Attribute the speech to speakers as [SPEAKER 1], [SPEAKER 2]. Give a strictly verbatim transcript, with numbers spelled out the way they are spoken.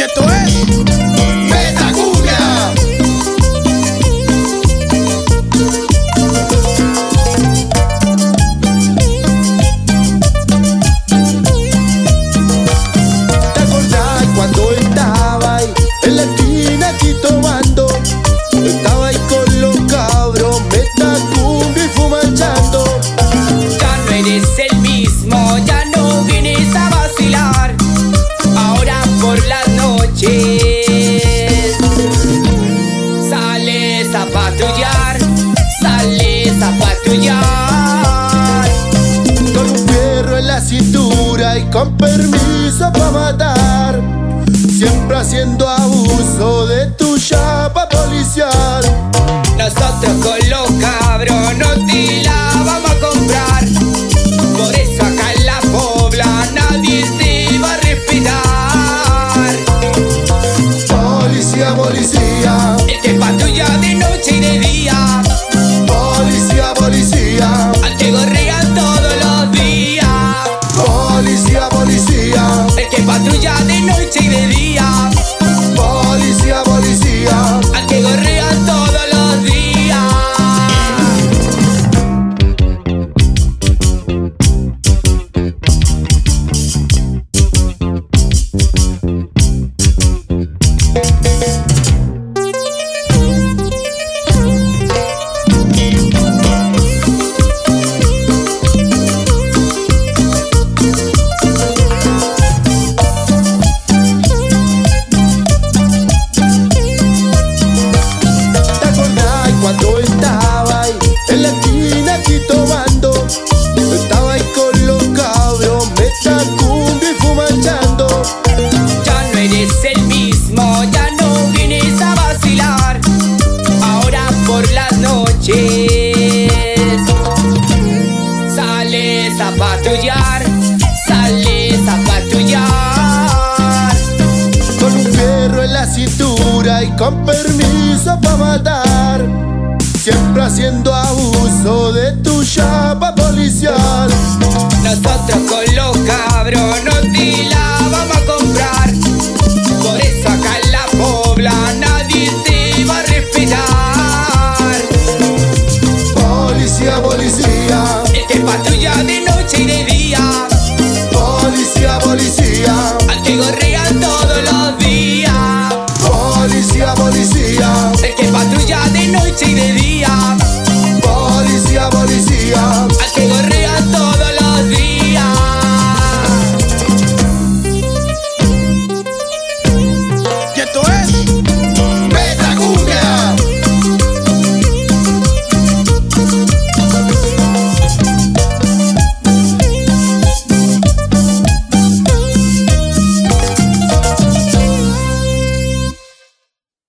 [SPEAKER 1] porque esto es Metacumbia.
[SPEAKER 2] ¿Te acordás cuando estaba ahí en la esquina aquí tomando? Estaba ahí con los cabros, Metacumbia y fumachando.
[SPEAKER 3] Ya no eres el mismo, ya no vienes a vacilar. Ahora por las noches sales a patrullar, sales a patrullar.
[SPEAKER 2] Con un fierro en la cintura y con permiso pa' matar, siempre haciendo abuso de tu chapa policial.
[SPEAKER 3] Nosotros con los cabros no te la vamos a comprar. Por eso acá en la pobla nadie te va a respetar.
[SPEAKER 2] Policía, policía,
[SPEAKER 3] El que patrulla de noche y de día,
[SPEAKER 2] policía, policía,
[SPEAKER 3] al que gorrea todos los días.
[SPEAKER 2] policía, policía,
[SPEAKER 3] El que patrulla de noche y de día,
[SPEAKER 2] policía, policía.
[SPEAKER 3] al que gorrea todos los días.
[SPEAKER 2] ¿Te acordás cuando estaba ahí en la esquina aquí tomando? Estaba ahí con los cabros, Metacumbia y fumachando.
[SPEAKER 3] Ya no eres el mismo, ya no vienes a vacilar. Ahora por las noches sales a patrullar, sales a patrullar.
[SPEAKER 2] Con un fierro en la cintura y con permiso pa' matar, siempre haciendo abuso de tu chapa policial.
[SPEAKER 3] Nosotros con los cabros no te la vamos a comprar. Por eso acá en la pobla nadie te va a respetar.
[SPEAKER 2] Policía, policía,
[SPEAKER 3] El que patrulla de noche y de día,
[SPEAKER 2] policía, policía,
[SPEAKER 3] al que gorrea todos los días.
[SPEAKER 2] policía, policía,
[SPEAKER 3] El que patrulla de noche y de día,
[SPEAKER 2] policía, policía,
[SPEAKER 3] al que